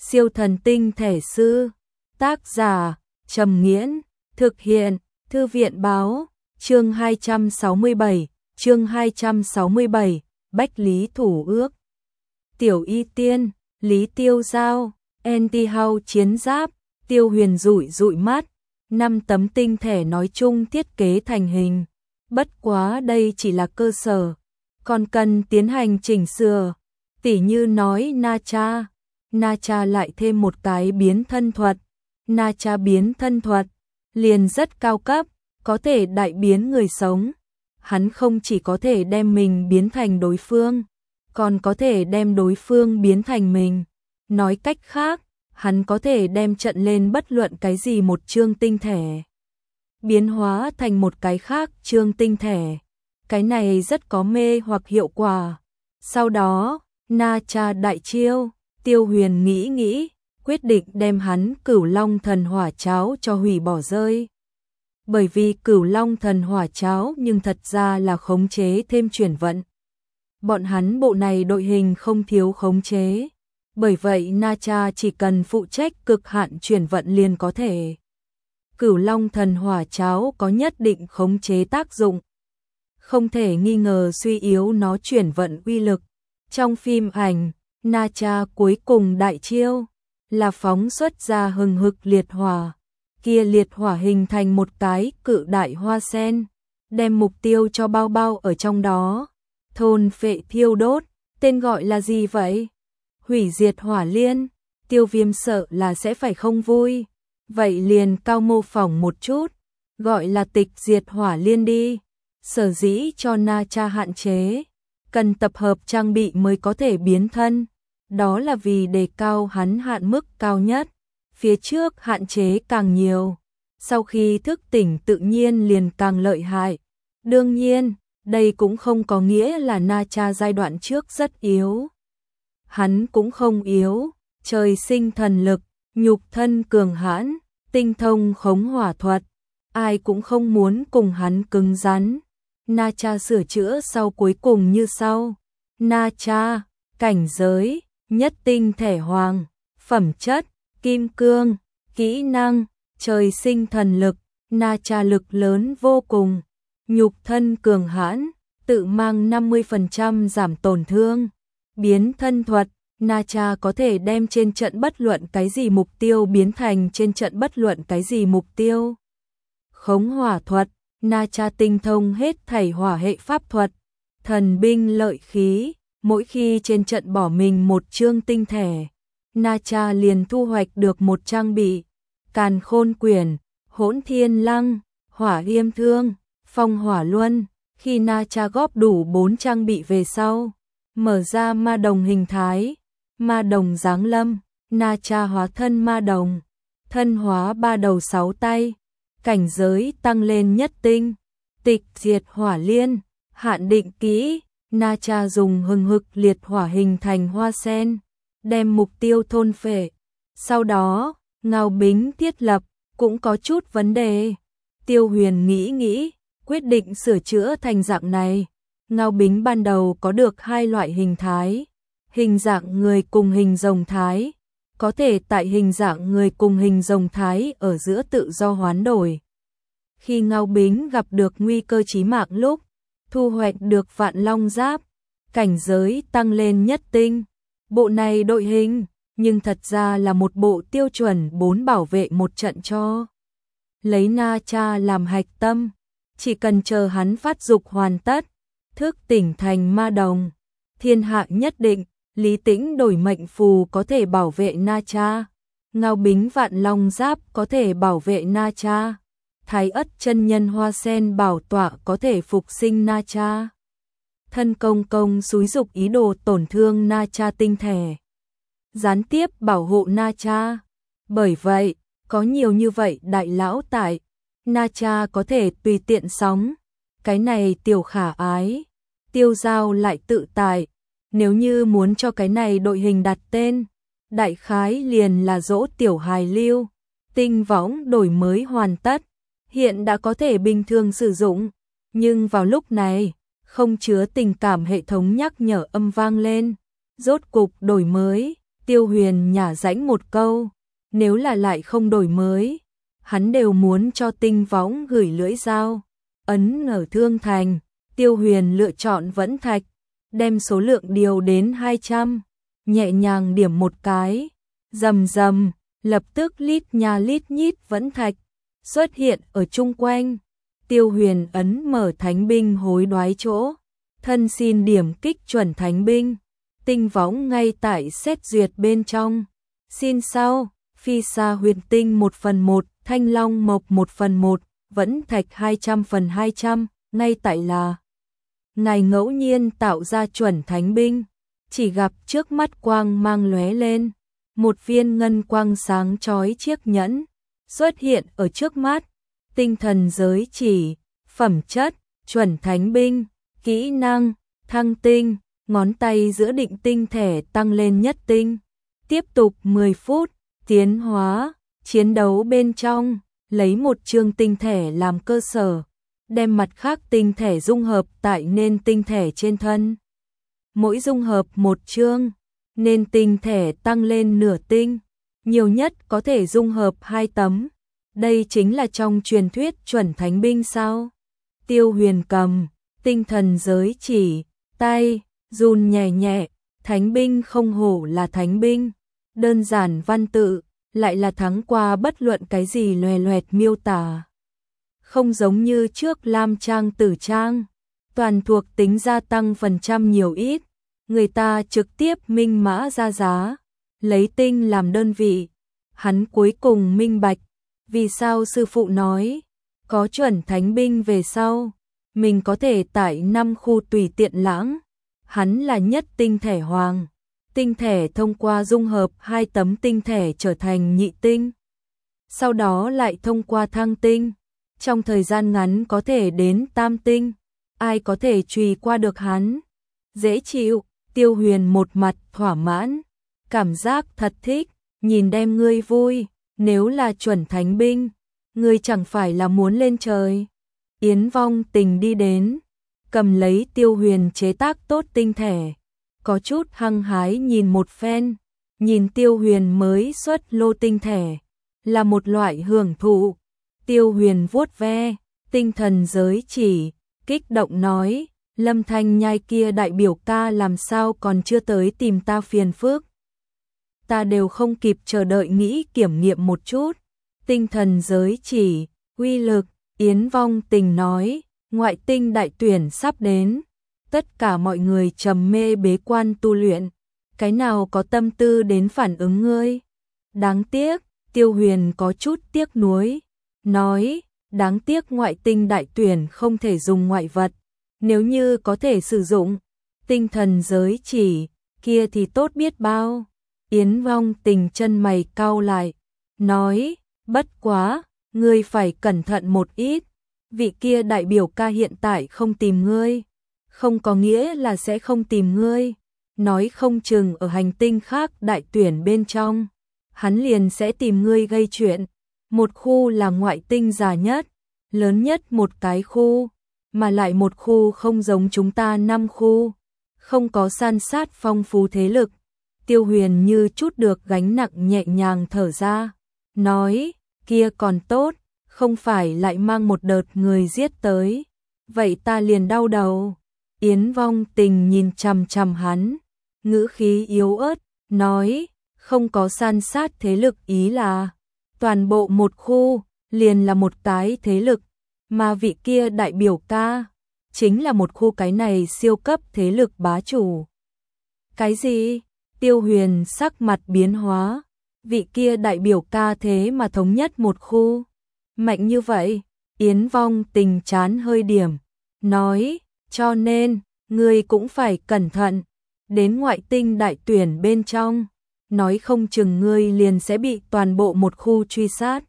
Siêu thần tinh thể sư. Tác giả Trầm Nghiễn. Thực hiện Thư viện báo. Chương 267, Bách Lý Thủ Ước. Tiểu Y Tiên, Lý Tiêu Giao, Anti-Hao chiến giáp, Tiêu Huyền rủi rụi mắt, 5 tấm tinh thể nói chung thiết kế thành hình. Bất quá đây chỉ là cơ sở, còn cần tiến hành chỉnh sửa. Tỉ như nói Na Cha lại thêm một cái biến thân thuật. Na Cha biến thân thuật liền rất cao cấp, có thể đại biến người sống. Hắn không chỉ có thể đem mình biến thành đối phương, còn có thể đem đối phương biến thành mình. Nói cách khác, hắn có thể đem trận lên bất luận cái gì một chương tinh thể, biến hóa thành một cái khác chương tinh thể. Cái này rất có mê hoặc hiệu quả. Sau đó, Na Cha đại chiêu, Tiêu Huyền nghĩ, quyết định đem hắn Cửu Long Thần Hỏa Cháo cho hủy bỏ rơi. Bởi vì Cửu Long Thần Hỏa Cháo nhưng thật ra là khống chế thêm chuyển vận. Bọn hắn bộ này đội hình không thiếu khống chế. Bởi vậy Na Cha chỉ cần phụ trách cực hạn chuyển vận liền có thể. Cửu Long Thần Hỏa Cháo có nhất định khống chế tác dụng, không thể nghi ngờ suy yếu nó chuyển vận uy lực. Trong phim ảnh, Na Cha cuối cùng đại chiêu là phóng xuất ra hừng hực liệt hỏa. Kia liệt hỏa hình thành một cái cự đại hoa sen, đem mục tiêu cho bao bao ở trong đó. Thôn phệ thiêu đốt, tên gọi là gì vậy? Hủy diệt hỏa liên. Tiêu Viêm sợ là sẽ phải không vui, vậy liền cao mô phỏng một chút, gọi là tịch diệt hỏa liên đi. Sở dĩ cho Na Cha hạn chế, cần tập hợp trang bị mới có thể biến thân, đó là vì đề cao hắn hạn mức cao nhất. Phía trước hạn chế càng nhiều, sau khi thức tỉnh tự nhiên liền càng lợi hại. Đương nhiên, đây cũng không có nghĩa là Na Cha giai đoạn trước rất yếu. Hắn cũng không yếu, trời sinh thần lực, nhục thân cường hãn, tinh thông khống hỏa thuật, ai cũng không muốn cùng hắn cứng rắn. Na Cha sửa chữa sau cuối cùng như sau. Na Cha, cảnh giới, nhất tinh thể hoàng, phẩm chất, kim cương, kỹ năng, trời sinh thần lực. Na Cha lực lớn vô cùng, nhục thân cường hãn, tự mang 50% giảm tổn thương. Biến thân thuật, Na Cha có thể đem trên trận bất luận cái gì mục tiêu biến thành trên trận bất luận cái gì mục tiêu. Khống hỏa thuật, Na Cha tinh thông hết thảy hỏa hệ pháp thuật, thần binh lợi khí, mỗi khi trên trận bỏ mình một chương tinh thể, Na Cha liền thu hoạch được một trang bị. Càn Khôn Quyển, Hỗn Thiên Lăng, Hỏa Yêm Thương, Phong Hỏa Luân. Khi Na Cha góp đủ 4 trang bị về sau, mở ra ma đồng hình thái, ma đồng giáng lâm, Na Cha hóa thân ma đồng, thân hóa 3 đầu 6 tay, cảnh giới tăng lên nhất tinh. Tịch diệt hỏa liên, hạn định kỹ, Na Cha dùng hừng hực liệt hỏa hình thành hoa sen, đem mục tiêu thôn phệ. Sau đó, Ngao Bính thiết lập cũng có chút vấn đề. Tiêu Huyền nghĩ, quyết định sửa chữa thành dạng này. Ngao Bính ban đầu có được 2 loại hình thái, hình dạng người cùng hình rồng thái, có thể tại hình dạng người cùng hình rồng thái ở giữa tự do hoán đổi. Khi Ngao Bính gặp được nguy cơ chí mạng lúc, thu hoạch được Vạn Long Giáp, cảnh giới tăng lên nhất tinh. Bộ này đội hình, nhưng thật ra là một bộ tiêu chuẩn 4 bảo vệ một trận cho. Lấy Na Cha làm hạch tâm, chỉ cần chờ hắn phát dục hoàn tất, thức tỉnh thành ma đồng, thiên hạ nhất định. Lý Tĩnh đổi mệnh phù có thể bảo vệ Na Cha, Ngao Bính Vạn Long Giáp có thể bảo vệ Na Cha, Thái Ất chân nhân hoa sen bảo tọa có thể phục sinh Na Cha. Thân công xúi dục ý đồ tổn thương Na Cha tinh thể, gián tiếp bảo hộ Na Cha. Bởi vậy, có nhiều như vậy đại lão tại, Na Cha có thể tùy tiện sóng. Cái này tiểu khả ái, Tiêu Giao lại tự tại. Nếu như muốn cho cái này đội hình đặt tên, đại khái liền là dỗ tiểu hài lưu. Tinh võng đổi mới hoàn tất, hiện đã có thể bình thường sử dụng, nhưng vào lúc này, không chứa tình cảm hệ thống nhắc nhở âm vang lên. Rốt cục đổi mới, Tiêu Huyền nhả rãnh một câu, nếu là lại không đổi mới, hắn đều muốn cho Tinh Võng gửi lưỡi dao. Ấn ở Thương Thành, Tiêu Huyền lựa chọn vẫn thạch, đem số lượng điều đến 200, nhẹ nhàng điểm một cái, rầm rầm, lập tức lít nha lít nhít vẫn thạch xuất hiện ở chung quanh. Tiêu Huyền ấn mở thánh binh hối đoái chỗ, thân xin điểm kích chuẩn thánh binh. Tinh Võng ngay tại xét duyệt bên trong. Xin sau, Phi Sa Huyền Tinh 1/1, Thanh Long Mộc 1/1, vẫn thạch 200/200, ngay tại là ngài ngẫu nhiên tạo ra chuẩn thánh binh, chỉ gặp trước mắt quang mang lóe lên, một viên ngân quang sáng chói chiếc nhẫn xuất hiện ở trước mắt. Tinh thần giới chỉ, phẩm chất, chuẩn thánh binh, kỹ năng, thăng tinh, ngón tay giữa định tinh thể tăng lên nhất tinh. Tiếp tục 10 phút, tiến hóa, chiến đấu bên trong, lấy một chương tinh thể làm cơ sở, đem mặt khác tinh thể dung hợp tại nên tinh thể trên thân. Mỗi dung hợp một chương, nên tinh thể tăng lên nửa tinh, nhiều nhất có thể dung hợp 2 tấm. Đây chính là trong truyền thuyết chuẩn thánh binh sao? Tiêu Huyền cầm tinh thần giới chỉ, tay run nhẹ nhẹ, thánh binh không hổ là thánh binh, đơn giản văn tự, lại là thắng qua bất luận cái gì loè loẹt miêu tả. Không giống như trước lam trang tử trang, toàn thuộc tính gia tăng phần trăm nhiều ít, người ta trực tiếp minh mã ra giá, lấy tinh làm đơn vị. Hắn cuối cùng minh bạch, vì sao sư phụ nói, có chuẩn thánh binh về sau, mình có thể tại 5 khu tùy tiện lãng. Hắn là nhất tinh thể hoàng, tinh thể thông qua dung hợp 2 tấm tinh thể trở thành nhị tinh, sau đó lại thông qua thăng tinh, trong thời gian ngắn có thể đến tam tinh, ai có thể truy qua được hắn? Dễ chịu. Tiêu Huyền một mặt thỏa mãn, cảm giác thật thích, nhìn đem ngươi vui, nếu là chuẩn thánh binh, ngươi chẳng phải là muốn lên trời. Yến Vong Tình đi đến, cầm lấy Tiêu Huyền chế tác tốt tinh thể, có chút hăng hái nhìn một phen, nhìn Tiêu Huyền mới xuất lô tinh thể, là một loại hưởng thụ. Tiêu Huyền vuốt ve tinh thần giới chỉ, kích động nói, Lâm Thanh Nhai kia đại biểu ca làm sao còn chưa tới tìm ta phiền phức. Ta đều không kịp chờ đợi nghĩ kiểm nghiệm một chút. Tinh thần giới chỉ, uy lực, Yến Vong Tình nói, ngoại tinh đại tuyển sắp đến, tất cả mọi người trầm mê bế quan tu luyện, cái nào có tâm tư đến phản ứng ngươi. Đáng tiếc, Tiêu Huyền có chút tiếc nuối, nói, đáng tiếc ngoại tinh đại tuyển không thể dùng ngoại vật, nếu như có thể sử dụng tinh thần giới chỉ, kia thì tốt biết bao. Yến Vong Tình chân mày cau lại, nói, bất quá, ngươi phải cẩn thận một ít, vị kia đại biểu ca hiện tại không tìm ngươi, không có nghĩa là sẽ không tìm ngươi, nói không chừng ở hành tinh khác đại tuyển bên trong, hắn liền sẽ tìm ngươi gây chuyện. Một khu là ngoại tinh già nhất, lớn nhất một cái khu, mà lại một khu không giống chúng ta 5 khu, không có san sát phong phú thế lực. Tiêu Huyền như chút được gánh nặng nhẹ nhàng thở ra, nói, kia còn tốt, không phải lại mang một đợt người giết tới, vậy ta liền đau đầu. Yến Vong Tình nhìn chằm chằm hắn, ngữ khí yếu ớt, nói, không có san sát thế lực ý là, toàn bộ một khu, liền là một cái thế lực, mà vị kia đại biểu ca, chính là một khu cái này siêu cấp thế lực bá chủ. Cái gì? Tiêu Huyền sắc mặt biến hóa, vị kia đại biểu ca thế mà thống nhất một khu, mạnh như vậy. Yến Vong Tình chán hơi điểm, nói, cho nên, ngươi cũng phải cẩn thận, đến ngoại tinh đại tuyển bên trong, nói không chừng ngươi liền sẽ bị toàn bộ một khu truy sát.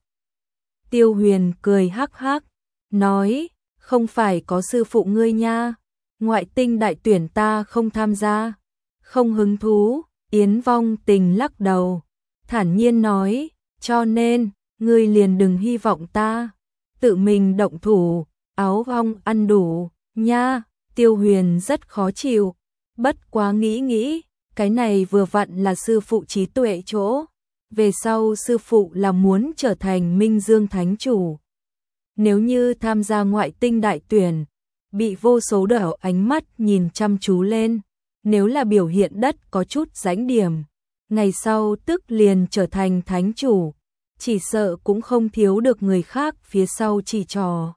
Tiêu Huyền cười hắc hắc, nói, không phải có sư phụ ngươi nha, ngoại tinh đại tuyển ta không tham gia, không hứng thú. Yến Vong Tình lắc đầu, thản nhiên nói, cho nên, ngươi liền đừng hy vọng ta tự mình động thủ, áo ong ăn đủ, nha. Tiêu Huyền rất khó chịu, bất quá nghĩ nghĩ, Cái này vừa vặn là sư phụ trí tuệ chỗ. Về sau sư phụ là muốn trở thành Minh Dương Thánh Chủ. Nếu như tham gia ngoại tinh đại tuyển, bị vô số đảo ánh mắt nhìn chăm chú lên, nếu là biểu hiện đất có chút rãnh điểm, ngày sau tức liền trở thành Thánh Chủ, chỉ sợ cũng không thiếu được người khác phía sau chỉ trò.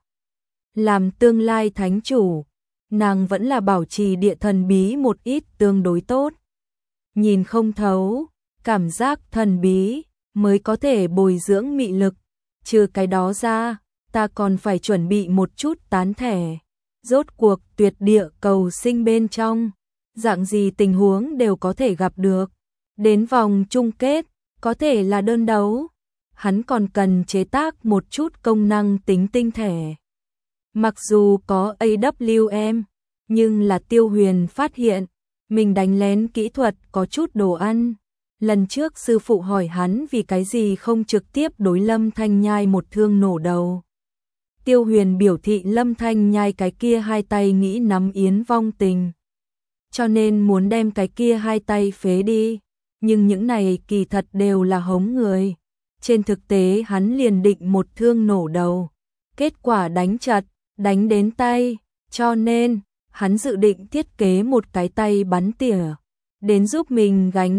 Làm tương lai Thánh Chủ, nàng vẫn là bảo trì địa thần bí một ít tương đối tốt. Nhìn không thấu, cảm giác thần bí mới có thể bồi dưỡng mị lực, trừ cái đó ra, ta còn phải chuẩn bị một chút tán thẻ. Rốt cuộc tuyệt địa cầu sinh bên trong, dạng gì tình huống đều có thể gặp được. Đến vòng chung kết, có thể là đơn đấu, hắn còn cần chế tác một chút công năng tính tinh thẻ. Mặc dù có AWM, nhưng là Tiêu Huyền phát hiện, mình đánh lén kỹ thuật có chút đồ ăn. Lần trước sư phụ hỏi hắn vì cái gì không trực tiếp đối Lâm Thanh Nhai một thương nổ đầu. Tiêu Huyền biểu thị Lâm Thanh Nhai cái kia hai tay nghĩ nắm Yến vong tình, cho nên muốn đem cái kia hai tay phế đi, nhưng những này kỳ thật đều là hống người. Trên thực tế hắn liền định một thương nổ đầu, kết quả đánh chật, đánh đến tay, cho nên hắn dự định thiết kế một cái tay bắn tỉa, đến giúp mình gánh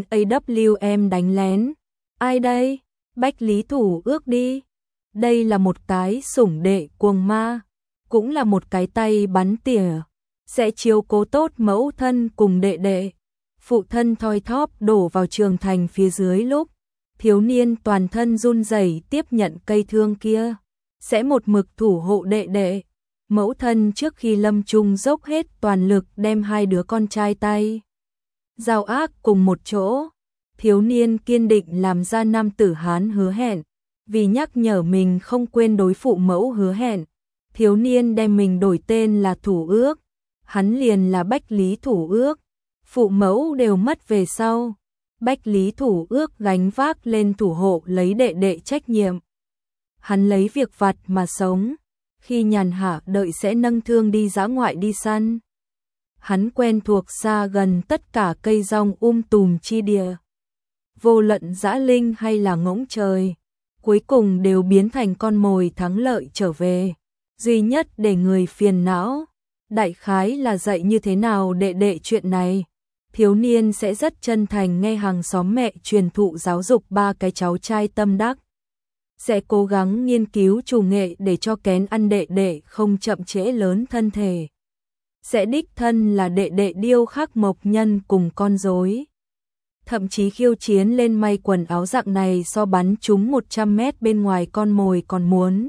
AWM đánh lén. Ai đây? Bách Lý Thủ Ước đi. Đây là một cái sủng đệ cuồng ma, cũng là một cái tay bắn tỉa, sẽ chiếu cố tốt mẫu thân cùng đệ đệ. Phụ thân thoi thóp đổ vào trường thành phía dưới lúc, thiếu niên toàn thân run rẩy tiếp nhận cây thương kia, sẽ một mực thủ hộ đệ đệ. Mẫu thân trước khi lâm chung dốc hết toàn lực đem hai đứa con trai tay giao ác cùng một chỗ. Thiếu niên kiên định làm ra nam tử Hán hứa hẹn, vì nhắc nhở mình không quên đối phụ mẫu hứa hẹn, thiếu niên đem mình đổi tên là Thủ Ước, hắn liền là Bách Lý Thủ Ước. Phụ mẫu đều mất về sau, Bách Lý Thủ Ước gánh vác lên thủ hộ lấy đệ đệ trách nhiệm. Hắn lấy việc vặt mà sống, khi nhàn hạ đợi sẽ nâng thương đi dã ngoại đi săn. Hắn quen thuộc xa gần tất cả cây rong tùm chi địa, vô luận dã linh hay là ngỗng trời, cuối cùng đều biến thành con mồi thắng lợi trở về. Duy nhất để người phiền não, đại khái là dạy như thế nào đệ đệ chuyện này. Thiếu niên sẽ rất chân thành nghe hàng xóm mẹ truyền thụ giáo dục ba cái cháu trai tâm đắc. Sẽ cố gắng nghiên cứu chủ nghệ để cho kén ăn đệ đệ không chậm trễ lớn thân thể. Sẽ đích thân là đệ đệ điêu khắc mộc nhân cùng con rối. Thậm chí khiêu chiến lên may quần áo dạng này so bắn trúng 100 mét bên ngoài con mồi còn muốn.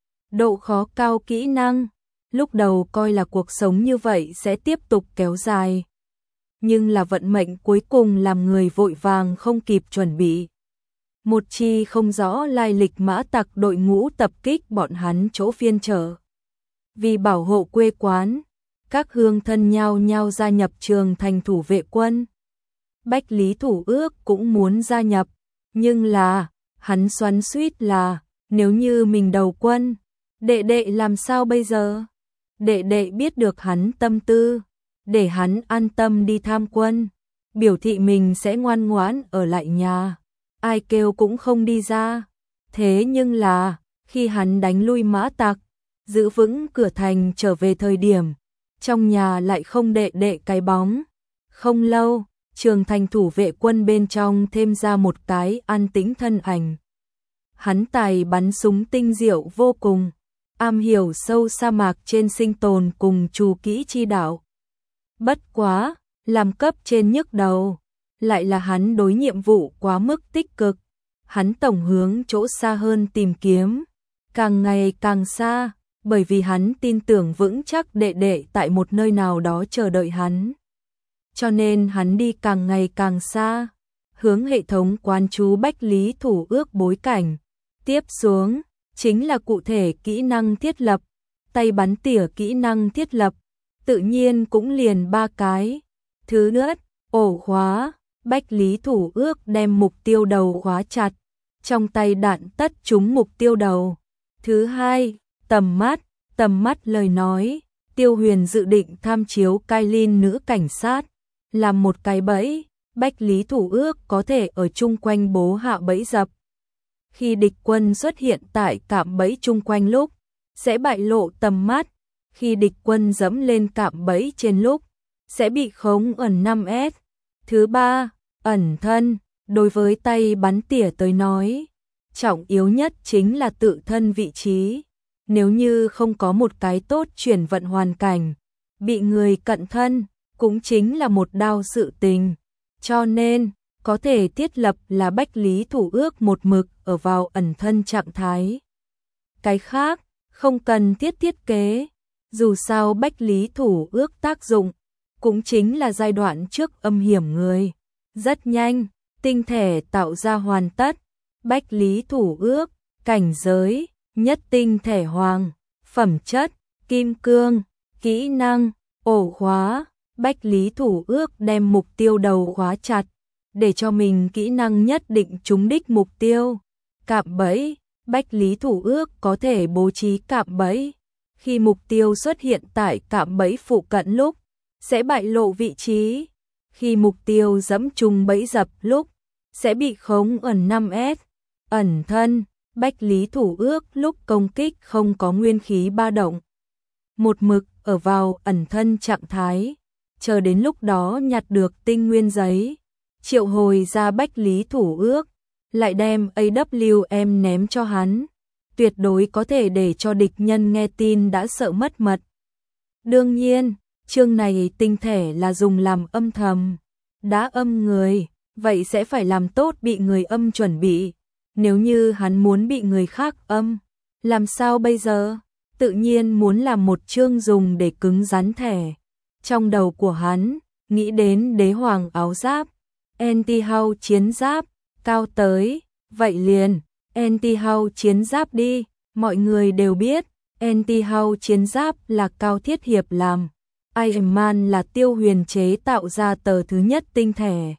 Độ khó cao kỹ năng, lúc đầu coi là cuộc sống như vậy sẽ tiếp tục kéo dài. Nhưng là vận mệnh cuối cùng làm người vội vàng không kịp chuẩn bị. Một chi không rõ lai lịch mã tặc đội ngũ tập kích bọn hắn chỗ phiên chợ. Vì bảo hộ quê quán, các hương thân nhao nhao gia nhập trường thành thủ vệ quân. Bách Lý Thủ Ước cũng muốn gia nhập, nhưng là, hắn xoắn xuýt là, nếu như mình đầu quân, đệ đệ làm sao bây giờ? Đệ đệ biết được hắn tâm tư, để hắn an tâm đi tham quân, biểu thị mình sẽ ngoan ngoãn ở lại nhà, ai kêu cũng không đi ra. Thế nhưng là, khi hắn đánh lui mã tặc, giữ vững cửa thành trở về thời điểm, trong nhà lại không đệ đệ cái bóng. Không lâu, trường thành thủ vệ quân bên trong thêm ra một cái an tĩnh thân ảnh. Hắn tài bắn súng tinh diệu vô cùng, am hiểu sâu sa mạc trên sinh tồn cùng trù kỹ chi đạo. Bất quá, làm cấp trên nhức đầu, lại là hắn đối nhiệm vụ quá mức tích cực. Hắn tổng hướng chỗ xa hơn tìm kiếm, càng ngày càng xa, bởi vì hắn tin tưởng vững chắc đệ đệ tại một nơi nào đó chờ đợi hắn. Cho nên hắn đi càng ngày càng xa, hướng hệ thống quán chú Bách Lý Thủ Ước bối cảnh. Tiếp xuống, chính là cụ thể kỹ năng thiết lập, tay bắn tỉa kỹ năng thiết lập, tự nhiên cũng liền 3 cái. Thứ nhất, ổ khóa, Bách Lý Thủ Ước đem mục tiêu đầu khóa chặt, trong tay đạn tất trúng mục tiêu đầu. Thứ hai, tầm mắt lời nói, Tiêu Huyền dự định tham chiếu Kailin nữ cảnh sát, làm một cái bẫy, Bách Lý Thủ Ước có thể ở chung quanh bố hạ bẫy dập. Khi địch quân xuất hiện tại cạm bẫy chung quanh lúc, sẽ bại lộ tầm mắt. Khi địch quân dẫm lên cạm bẫy trên lúc, sẽ bị khống ẩn 5S. Thứ ba, ẩn thân. Đối với tay bắn tỉa tới nói, trọng yếu nhất chính là tự thân vị trí. Nếu như không có một cái tốt chuyển vận hoàn cảnh, bị người cận thân, cũng chính là một đao sự tình. Cho nên, có thể thiết lập là Bách Lý Thủ Ước một mực ở vào ẩn thân trạng thái. Cái khác, không cần thiết kế. Dù sao Bách Lý Thủ Ước tác dụng, cũng chính là giai đoạn trước âm hiểm người. Rất nhanh, tinh thể tạo ra hoàn tất. Bách Lý Thủ Ước, cảnh giới, nhất tinh thể hoàng, phẩm chất, kim cương, kỹ năng, ổ khóa. Bách Lý Thủ Ước đem mục tiêu đầu khóa chặt, để cho mình kỹ năng nhất định trúng đích mục tiêu. Cạm bẫy, Bách Lý Thủ Ước có thể bố trí cạm bẫy. Khi mục tiêu xuất hiện tại cạm bẫy phụ cận lúc, sẽ bại lộ vị trí. Khi mục tiêu dẫm trùng bẫy dập lúc, sẽ bị khống ẩn 5S. Ẩn thân, Bách Lý Thủ Ước lúc công kích không có nguyên khí ba động. Một mực ở vào ẩn thân trạng thái, chờ đến lúc đó nhặt được tinh nguyên giấy, triệu hồi ra Bách Lý Thủ Ước, lại đem AWM ném cho hắn. Tuyệt đối có thể để cho địch nhân nghe tin đã sợ mất mật. Đương nhiên, chương này tinh thể là dùng làm âm thầm. Đã âm người, vậy sẽ phải làm tốt bị người âm chuẩn bị. Nếu như hắn muốn bị người khác âm, làm sao bây giờ? Tự nhiên muốn làm một chương dùng để cứng rắn thẻ. Trong đầu của hắn, nghĩ đến đế hoàng áo giáp, anti-hao chiến giáp, cao tới, vậy liền, anti-hao chiến giáp đi. Mọi người đều biết, anti-hao chiến giáp là Cao Thiết Hiệp làm. Iron Man là Tiêu Huyền chế tạo ra tờ thứ nhất tinh thể.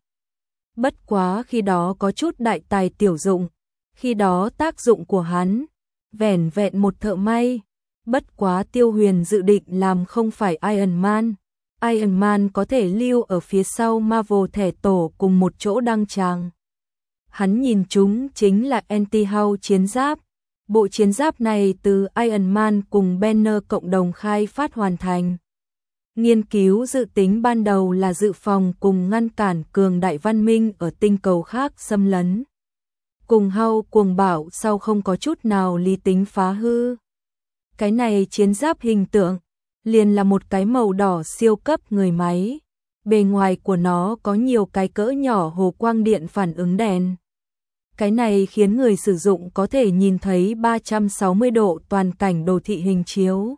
Bất quá khi đó có chút đại tài tiểu dụng. Khi đó tác dụng của hắn, vẻn vẹn một thợ may. Bất quá Tiêu Huyền dự định làm không phải Iron Man. Iron Man có thể lưu ở phía sau Marvel thẻ tổ cùng một chỗ đăng tràng. Hắn nhìn chúng chính là anti-hao chiến giáp. Bộ chiến giáp này từ Iron Man cùng Banner cộng đồng khai phát hoàn thành. Nghiên cứu dự tính ban đầu là dự phòng cùng ngăn cản cường đại văn minh ở tinh cầu khác xâm lấn. Cùng Hao cuồng bảo sau không có chút nào lý tính phá hư. Cái này chiến giáp hình tượng, liền là một cái màu đỏ siêu cấp người máy. Bề ngoài của nó có nhiều cái cỡ nhỏ hồ quang điện phản ứng đèn. Cái này khiến người sử dụng có thể nhìn thấy 360 độ toàn cảnh đồ thị hình chiếu.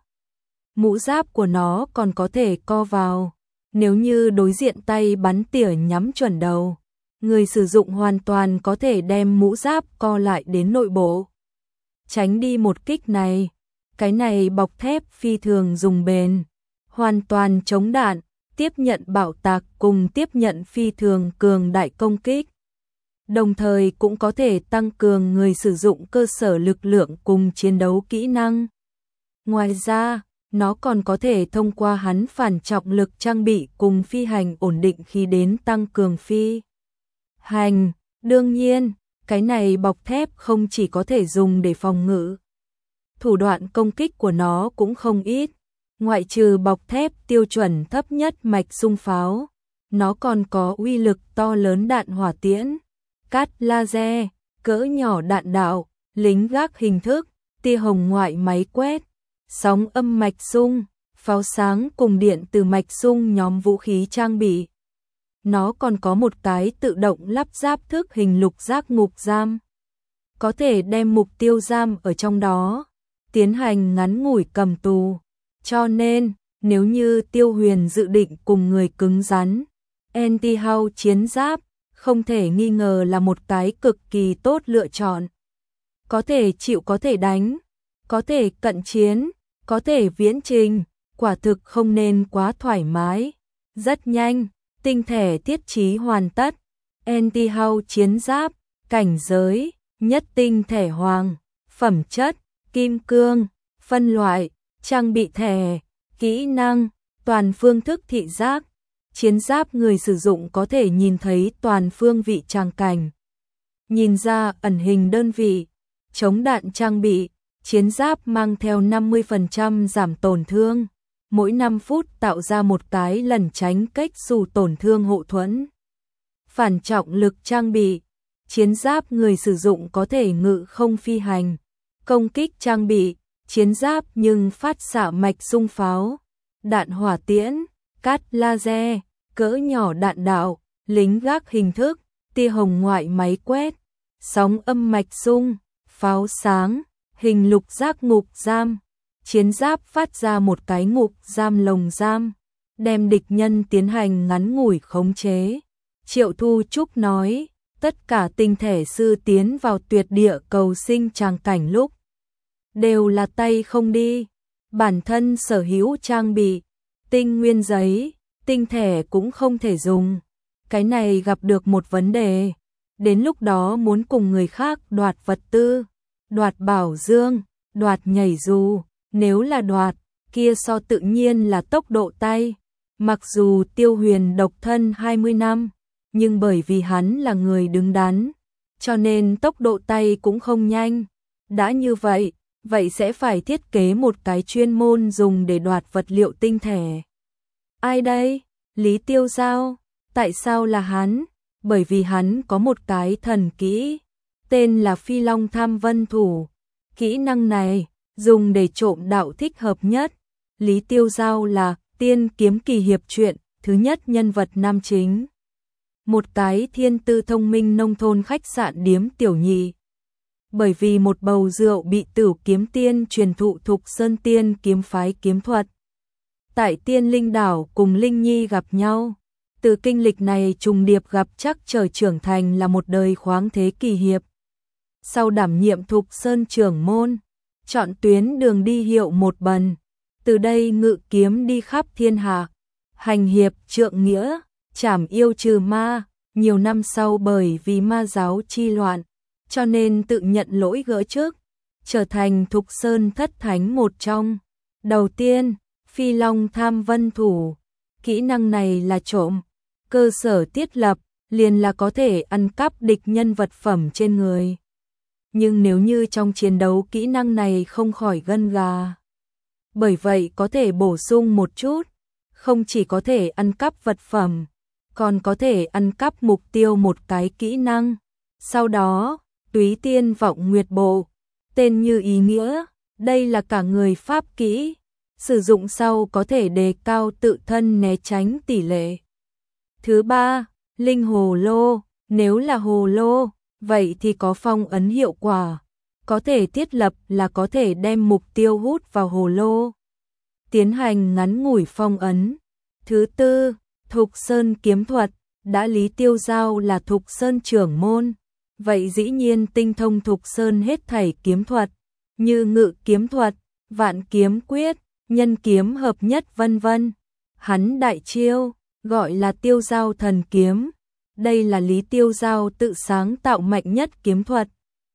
Mũ giáp của nó còn có thể co vào. Nếu như đối diện tay bắn tỉa nhắm chuẩn đầu, người sử dụng hoàn toàn có thể đem mũ giáp co lại đến nội bộ, tránh đi một kích này. Cái này bọc thép phi thường dùng bền, hoàn toàn chống đạn, tiếp nhận bạo tạc cùng tiếp nhận phi thường cường đại công kích. Đồng thời cũng có thể tăng cường người sử dụng cơ sở lực lượng cùng chiến đấu kỹ năng. Ngoài ra, nó còn có thể thông qua hắn phản trọng lực trang bị cùng phi hành ổn định khi đến tăng cường phi hành. Đương nhiên, cái này bọc thép không chỉ có thể dùng để phòng ngự. Thủ đoạn công kích của nó cũng không ít. Ngoại trừ bọc thép tiêu chuẩn thấp nhất mạch xung pháo, nó còn có uy lực to lớn đạn hỏa tiễn, cát laser, cỡ nhỏ đạn đạo, lính gác hình thức, tia hồng ngoại máy quét, sóng âm mạch xung, pháo sáng cùng điện từ mạch xung nhóm vũ khí trang bị. Nó còn có một cái tự động lắp ráp thức hình lục giác ngục giam. Có thể đem mục tiêu giam ở trong đó, tiến hành ngắn ngủi cầm tù. Cho nên, nếu như Tiêu Huyền dự định cùng người cứng rắn, anti-hao chiến giáp, không thể nghi ngờ là một cái cực kỳ tốt lựa chọn. Có thể chịu có thể đánh, có thể cận chiến, có thể viễn trình, quả thực không nên quá thoải mái. Rất nhanh, tinh thể thiết trí hoàn tất, anti-hao chiến giáp, cảnh giới, nhất tinh thể hoàng, phẩm chất, kim cương, phân loại, trang bị thẻ, kỹ năng, toàn phương thức thị giác, chiến giáp người sử dụng có thể nhìn thấy toàn phương vị tràng cảnh. Nhìn ra ẩn hình đơn vị, chống đạn trang bị, chiến giáp mang theo 50% giảm tổn thương, mỗi 5 phút tạo ra một cái lần tránh cách dù tổn thương hộ thuẫn. Phản trọng lực trang bị, chiến giáp người sử dụng có thể ngự không phi hành, công kích trang bị, chiến giáp nhưng phát xạ mạch xung pháo, đạn hỏa tiễn, cát laser, cỡ nhỏ đạn đạo, lính gác hình thức, tia hồng ngoại máy quét, sóng âm mạch xung, pháo sáng, hình lục giác ngục giam. Chiến giáp phát ra một cái ngục giam lồng giam, đem địch nhân tiến hành ngắn ngủi khống chế. Triệu Thu Trúc nói, tất cả tinh thể sư tiến vào tuyệt địa cầu sinh tràng cảnh lúc đều là tay không đi, bản thân sở hữu trang bị, tinh nguyên giấy, tinh thể cũng không thể dùng. Cái này gặp được một vấn đề, đến lúc đó muốn cùng người khác đoạt vật tư, đoạt bảo dương, đoạt nhảy dù, nếu là đoạt, kia so tự nhiên là tốc độ tay. Mặc dù Tiêu Huyền độc thân 20 năm, nhưng bởi vì hắn là người đứng đắn, cho nên tốc độ tay cũng không nhanh. Đã như vậy, vậy sẽ phải thiết kế một cái chuyên môn dùng để đoạt vật liệu tinh thể. Ai đây? Lý Tiêu Giao. Tại sao là hắn? Bởi vì hắn có một cái thần kỹ, tên là Phi Long Tham Vân Thủ. Kỹ năng này dùng để trộm đạo thích hợp nhất. Lý Tiêu Giao là tiên kiếm kỳ hiệp truyện thứ nhất nhân vật nam chính. Một cái thiên tư thông minh nông thôn khách sạn điếm tiểu nhị. Bởi vì một bầu rượu bị Tử Kiếm Tiên truyền thụ Thục Sơn Tiên kiếm phái kiếm thuật. Tại Tiên Linh Đảo cùng Linh Nhi gặp nhau. Từ kinh lịch này trùng điệp gặp chắc trời trưởng thành là một đời khoáng thế kỳ hiệp. Sau đảm nhiệm Thục Sơn trưởng môn, chọn tuyến đường đi hiệu một bần. Từ đây ngự kiếm đi khắp thiên hạ, hành hiệp trượng nghĩa, trảm yêu trừ ma. Nhiều năm sau bởi vì ma giáo chi loạn, cho nên tự nhận lỗi gỡ trước, trở thành Thục Sơn thất thánh một trong. Đầu tiên, Phi Long Tham Vân Thủ, kỹ năng này là trộm, cơ sở thiết lập liền là có thể ăn cắp địch nhân vật phẩm trên người. Nhưng nếu như trong chiến đấu kỹ năng này không khỏi gân gà. Bởi vậy có thể bổ sung một chút, không chỉ có thể ăn cắp vật phẩm, còn có thể ăn cắp mục tiêu một cái kỹ năng. Sau đó, Túy Tiên Vọng Nguyệt Bộ, tên như ý nghĩa, đây là cả người pháp kỹ, sử dụng sau có thể đề cao tự thân né tránh tỷ lệ. Thứ ba, Linh Hồ Lô, nếu là hồ lô, vậy thì có phong ấn hiệu quả, có thể thiết lập là có thể đem mục tiêu hút vào hồ lô, tiến hành ngắn ngủi phong ấn. Thứ tư, Thục Sơn kiếm thuật, đã Lý Tiêu Giao là Thục Sơn trưởng môn, vậy dĩ nhiên tinh thông Thục Sơn hết thảy kiếm thuật, như ngự kiếm thuật, vạn kiếm quyết, nhân kiếm hợp nhất vân vân. Hắn đại chiêu, gọi là Tiêu Giao thần kiếm, đây là Lý Tiêu Giao tự sáng tạo mạnh nhất kiếm thuật.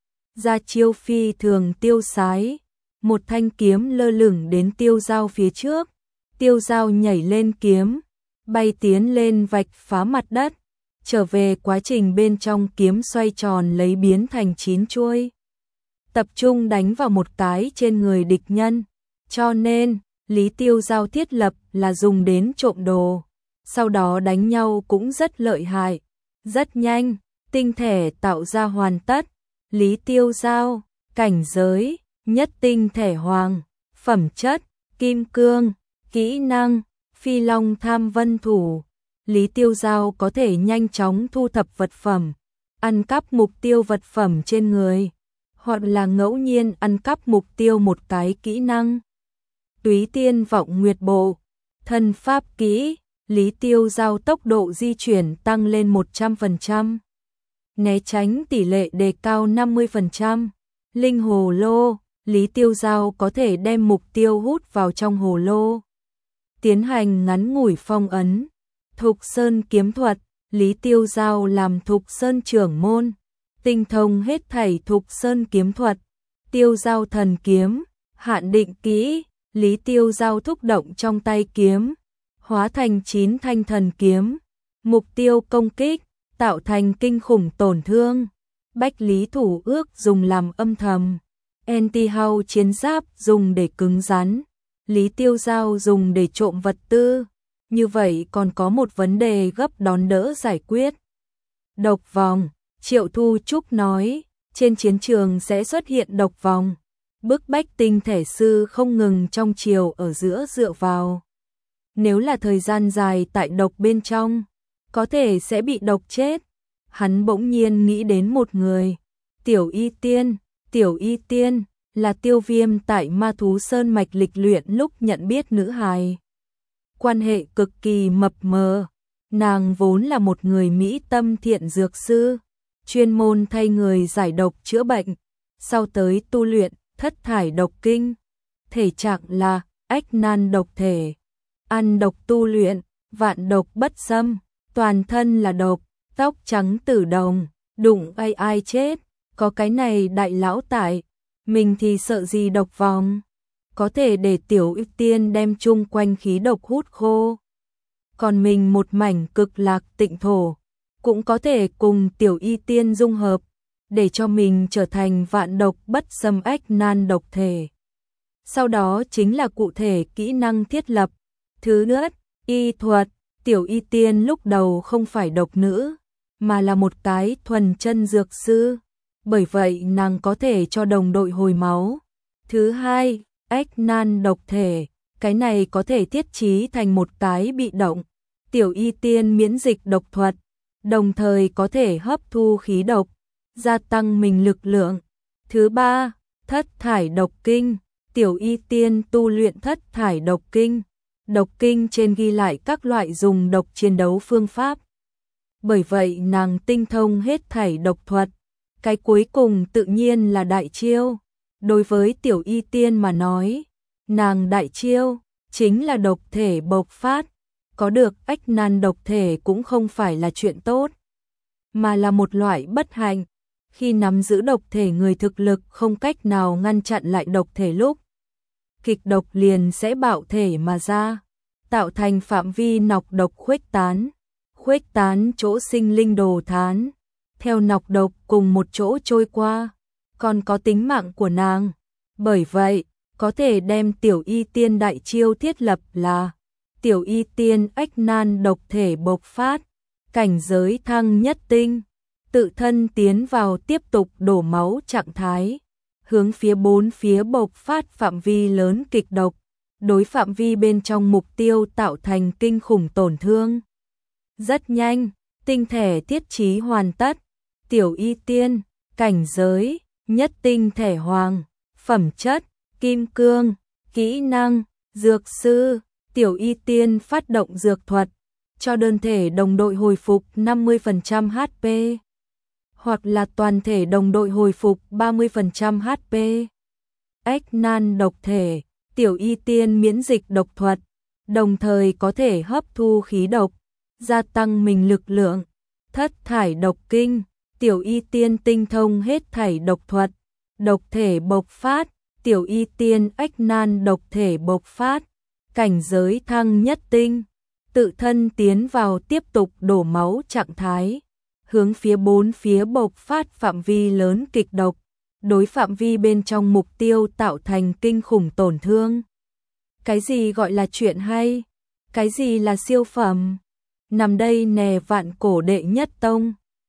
Ra chiêu phi thường tiêu sái, một thanh kiếm lơ lửng đến Tiêu Giao phía trước, Tiêu Giao nhảy lên kiếm, bay tiến lên vạch phá mặt đất, trở về quá trình bên trong kiếm xoay tròn lấy biến thành 9 chuôi. Tập trung đánh vào một cái trên người địch nhân, cho nên Lý Tiêu Giao thiết lập là dùng đến trộm đồ, sau đó đánh nhau cũng rất lợi hại, rất nhanh, tinh thể tạo ra hoàn tất. Lý Tiêu Giao, cảnh giới, nhất tinh thể hoàng, phẩm chất, kim cương, kỹ năng, Phi Long Tham Vân Thủ. Lý Tiêu Giao có thể nhanh chóng thu thập vật phẩm, ăn cắp mục tiêu vật phẩm trên người, hoặc là ngẫu nhiên ăn cắp mục tiêu một cái kỹ năng. Túy Tiên Vọng Nguyệt Bộ, thân pháp kỹ, Lý Tiêu Giao tốc độ di chuyển tăng lên 100%, né tránh tỷ lệ đề cao 50%. Linh hồ lô, Lý Tiêu Giao có thể đem mục tiêu hút vào trong hồ lô, tiến hành ngắn ngủi phong ấn. Thục Sơn kiếm thuật, Lý Tiêu Giao làm Thục Sơn trưởng môn, tinh thông hết thảy Thục Sơn kiếm thuật. Tiêu Giao thần kiếm, hạn định kỹ, Lý Tiêu Giao thúc động trong tay kiếm, hóa thành 9 thanh thần kiếm, mục tiêu công kích, tạo thành kinh khủng tổn thương. Bách Lý Thủ Ước dùng làm âm thầm, Anti-Hao chiến giáp dùng để cứng rắn, Lý Tiêu Giao dùng để trộm vật tư. Như vậy còn có một vấn đề gấp đón đỡ giải quyết. Độc vòng, Triệu Thu Trúc nói, trên chiến trường sẽ xuất hiện độc vòng, bức bách tinh thể sư không ngừng trong chiều ở giữa dựa vào. Nếu là thời gian dài tại độc bên trong, có thể sẽ bị độc chết. Hắn bỗng nhiên nghĩ đến một người, Tiểu Y Tiên là Tiêu Viêm tại Ma Thú Sơn mạch lịch luyện lúc nhận biết nữ hài. Quan hệ cực kỳ mập mờ, nàng vốn là một người mỹ tâm thiện dược sư, chuyên môn thay người giải độc chữa bệnh, sau tới tu luyện thất thải độc kinh, thể trạng là ách nan độc thể, ăn độc tu luyện, vạn độc bất xâm, toàn thân là độc, tóc trắng tử đồng, đụng ai chết, có cái này đại lão tại, mình thì sợ gì độc vòng, có thể để Tiểu Y Tiên đem chung quanh khí độc hút khô. Còn mình một mảnh cực lạc tịnh thổ, cũng có thể cùng Tiểu Y Tiên dung hợp, để cho mình trở thành vạn độc bất xâm ách nan độc thể. Sau đó chính là cụ thể kỹ năng thiết lập. Thứ nhất, y thuật, Tiểu Y Tiên lúc đầu không phải độc nữ, mà là một cái thuần chân dược sư, bởi vậy nàng có thể cho đồng đội hồi máu. Thứ hai, ách nan độc thể, cái này có thể thiết trí thành một cái bị động. Tiểu Y Tiên miễn dịch độc thuật, đồng thời có thể hấp thu khí độc, gia tăng mình lực lượng. Thứ ba, thất thải độc kinh, Tiểu Y Tiên tu luyện thất thải độc kinh. Độc kinh trên ghi lại các loại dùng độc chiến đấu phương pháp. Bởi vậy nàng tinh thông hết thảy độc thuật. Cái cuối cùng tự nhiên là đại chiêu. Đối với Tiểu Y Tiên mà nói, nàng đại chiêu chính là độc thể bộc phát. Có được ách nan độc thể cũng không phải là chuyện tốt, mà là một loại bất hạnh. Khi nắm giữ độc thể, người thực lực không cách nào ngăn chặn lại độc thể lúc kịch độc liền sẽ bạo thể mà ra, tạo thành phạm vi nọc độc khuếch tán chỗ sinh linh đồ thán, theo nọc độc cùng một chỗ trôi qua, còn có tính mạng của nàng. Bởi vậy, có thể đem Tiểu Y Tiên đại chiêu thiết lập là Tiểu Y Tiên ách nan độc thể bộc phát, cảnh giới thăng nhất tinh, tự thân tiến vào tiếp tục đổ máu trạng thái, hướng phía bốn phía bộc phát phạm vi lớn kịch độc, đối phạm vi bên trong mục tiêu tạo thành kinh khủng tổn thương. Rất nhanh, tinh thể thiết trí hoàn tất. Tiểu Y Tiên, cảnh giới, nhất tinh thể hoàng, phẩm chất, kim cương, kỹ năng, dược sư. Tiểu Y Tiên phát động dược thuật, cho đơn thể đồng đội hồi phục 50% HP, hoặc là toàn thể đồng đội hồi phục 30% HP. Ách nan độc thể, Tiểu Y Tiên miễn dịch độc thuật, đồng thời có thể hấp thu khí độc, gia tăng mình lực lượng. Thất thải độc kinh, Tiểu Y Tiên tinh thông hết thảy độc thuật, độc thể bộc phát, Tiểu Y Tiên ách nan độc thể bộc phát, cảnh giới thăng nhất tinh, tự thân tiến vào tiếp tục đổ máu trạng thái, hướng phía bốn phía bộc phát phạm vi lớn kịch độc, đối phạm vi bên trong mục tiêu tạo thành kinh khủng tổn thương. Cái gì gọi là chuyện hay? Cái gì là siêu phẩm? Nằm đây nè, vạn cổ đệ nhất tông.